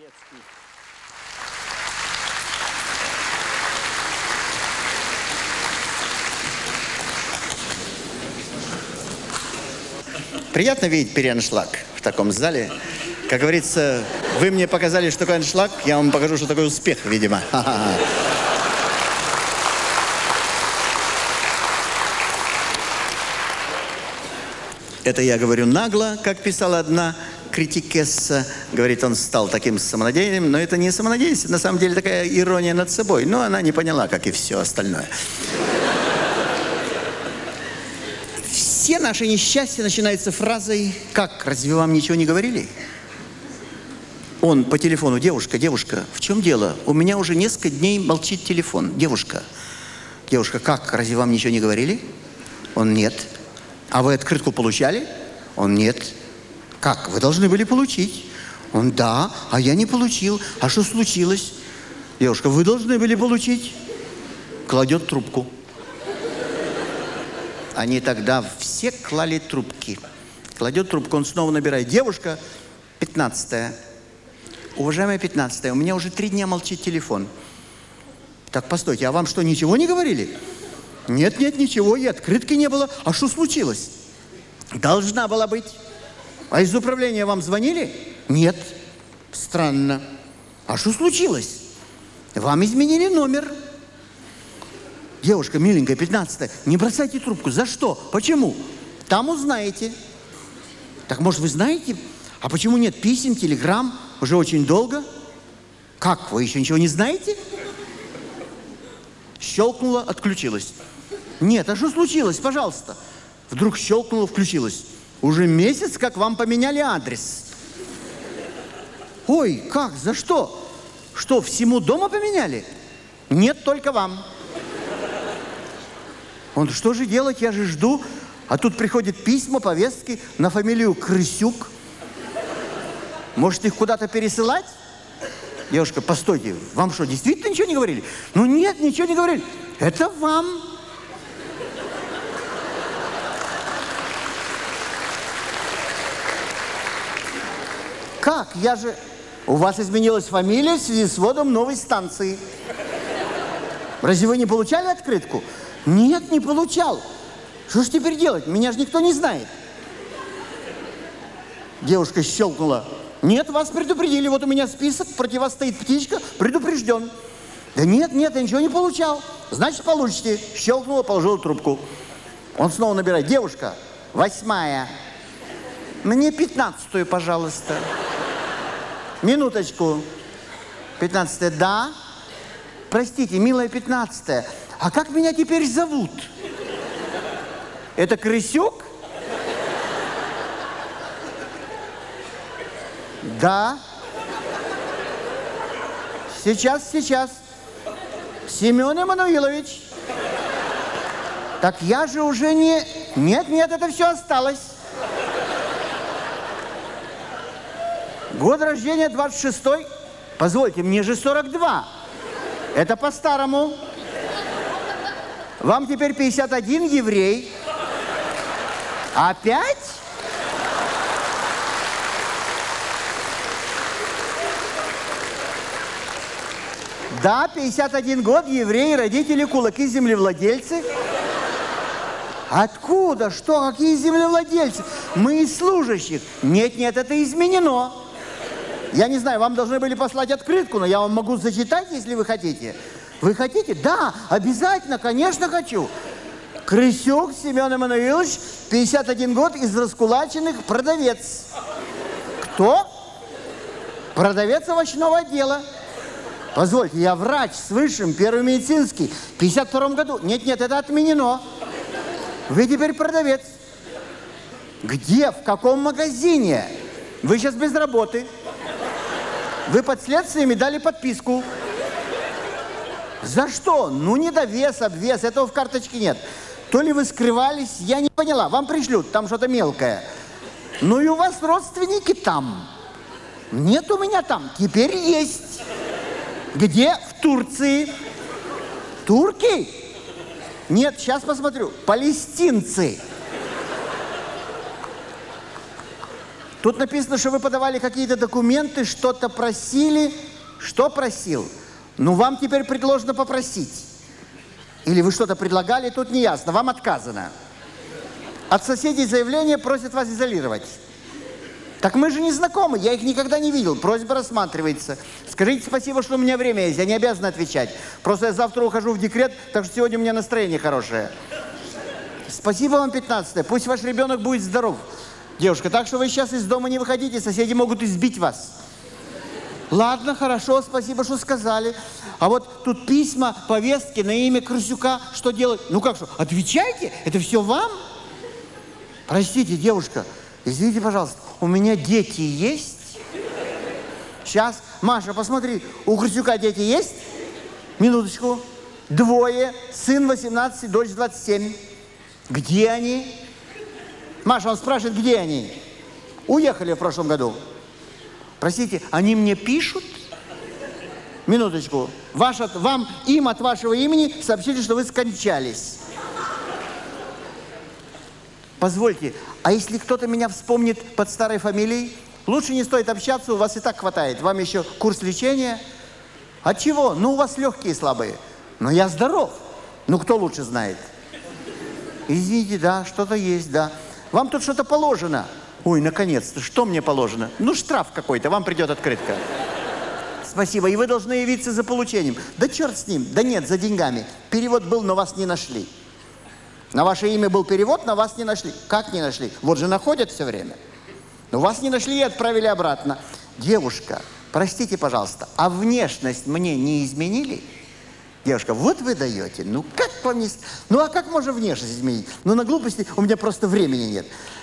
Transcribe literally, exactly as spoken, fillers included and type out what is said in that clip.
Приятно видеть переаншлаг в таком зале. Как говорится, вы мне показали, что такое аншлаг, я вам покажу, что такое успех, видимо. Ха-ха-ха. Это я говорю нагло, как писала одна критикесса. Говорит, он стал таким самонадеянным, но это не самонадеянность, на самом деле такая ирония над собой. Но она не поняла, как и все остальное. Все наши несчастья начинаются фразой «Как? Разве вам ничего не говорили?» Он по телефону: «Девушка, девушка, в чем дело? У меня уже несколько дней молчит телефон. Девушка, девушка, как? Разве вам ничего не говорили?» Он: «Нет». «А вы открытку получали?» Он: «Нет». «Как? Вы должны были получить». Он: «Да, а я не получил. А что случилось?» «Девушка, вы должны были получить». Кладет трубку. Они тогда все клали трубки. Кладет трубку, он снова набирает: «Девушка, пятнадцатая. Уважаемая пятнадцатая, у меня уже три дня молчит телефон». «Так, постойте, а вам что, ничего не говорили?» «Нет, нет, ничего, и открытки не было. А что случилось?» «Должна была быть». «А из управления вам звонили?» «Нет». «Странно. А что случилось?» «Вам изменили номер». «Девушка, миленькая, пятнадцатая, не бросайте трубку. За что? Почему?» «Там узнаете». «Так, может, вы знаете? А почему нет писем, телеграмм? Уже очень долго». «Как? Вы еще ничего не знаете?» Щелкнула, отключилась. «Нет, а что случилось? Пожалуйста». Вдруг щелкнула, включилась. «Уже месяц, как вам поменяли адрес». «Ой, как? За что? Что, всему дома поменяли?» «Нет, только вам». Он: «Что же делать? Я же жду». А тут приходят письма, повестки на фамилию Крысюк. «Может, их куда-то пересылать?» «Девушка, постойте, вам что, действительно ничего не говорили?» «Ну нет, ничего не говорили». «Это вам». «Как? Я же...» «У вас изменилась фамилия в связи с вводом новой станции». «Разве вы не получали открытку?» «Нет, не получал». «Что ж теперь делать? Меня же никто не знает». Девушка щелкнула. «Нет, вас предупредили. Вот у меня список, против вас стоит птичка, предупрежден». «Да нет, нет, я ничего не получал». «Значит, получите». Щелкнула, положила трубку. Он снова набирает: «Девушка, восьмая. Мне пятнадцатую, пожалуйста». «Минуточку. Пятнадцатая, да? Простите, милая пятнадцатая, а как меня теперь зовут?» «Это Крысюк?» «Да». «Сейчас, сейчас. Семен Эммануилович». «Так я же уже не...» «Нет, нет, это все осталось». «Год рождения двадцать шестой. Позвольте, мне же сорок два. Это по-старому. Вам теперь пятьдесят один, еврей». «Опять?» «Да, пятьдесят один год, евреи, родители, кулаки, землевладельцы». «Откуда? Что? Какие землевладельцы? Мы из служащих». «Нет, нет, это изменено». «Я не знаю, вам должны были послать открытку, но я вам могу зачитать, если вы хотите». «Вы хотите?» «Да, обязательно, конечно, хочу». Крысюк Семен Эммануилович, пятьдесят один год, из раскулаченных, продавец». «Кто?» «Продавец овощного отдела». «Позвольте, я врач с высшим, первый медицинский, в пятьдесят втором году». «Нет, нет, это отменено. Вы теперь продавец». «Где? В каком магазине? Вы сейчас без работы. Вы под следствием и дали подписку». «За что?» «Ну, недовес, обвес, этого в карточке нет. То ли вы скрывались, я не поняла. Вам пришлют, там что-то мелкое. Ну и у вас родственники там». «Нет у меня там, теперь есть». «Где?» «В Турции». «Турки?» «Нет, сейчас посмотрю. Палестинцы». Тут написано, что вы подавали какие-то документы, что-то просили. Что просил? Ну, вам теперь предложено попросить. Или вы что-то предлагали, тут не ясно. Вам отказано. От соседей заявление просят вас изолировать. Так мы же не знакомы, я их никогда не видел. Просьба рассматривается. Скажите спасибо, что у меня время есть, я не обязан отвечать. Просто я завтра ухожу в декрет, так что сегодня у меня настроение хорошее. Спасибо вам, пятнадцатое. Пусть ваш ребенок будет здоров. Девушка, так что вы сейчас из дома не выходите, соседи могут избить вас. Ладно, хорошо, спасибо, что сказали. А вот тут письма, повестки на имя Крысюка. Что делать? Ну как что, отвечайте, это все вам? Простите, девушка, извините, пожалуйста, у меня дети есть? Сейчас, Маша, посмотри, у Крысюка дети есть? Минуточку. Двое, сын восемнадцать, дочь двадцать семь. Где они? Маша, он спрашивает, где они? Уехали в прошлом году. Простите, они мне пишут? Минуточку. Ваш, от, вам, им от вашего имени сообщили, что вы скончались. Позвольте, а если кто-то меня вспомнит под старой фамилией, лучше не стоит общаться, у вас и так хватает. Вам еще курс лечения? От чего? Ну, у вас легкие слабые. Но я здоров. Ну, кто лучше знает? Извините, да, что-то есть, да. Вам тут что-то положено. Ой, наконец-то, что мне положено? Ну, штраф какой-то, вам придет открытка. Спасибо, и вы должны явиться за получением. Да черт с ним, да нет, за деньгами. Перевод был, но вас не нашли. На ваше имя был перевод, но вас не нашли. Как не нашли? Вот же находят все время. Но вас не нашли и отправили обратно. Девушка, простите, пожалуйста, а внешность мне не изменили? Девушка, вот вы даете. Ну, как вам не... Ну, а как можно внешность изменить? Ну, на глупости у меня просто времени нет.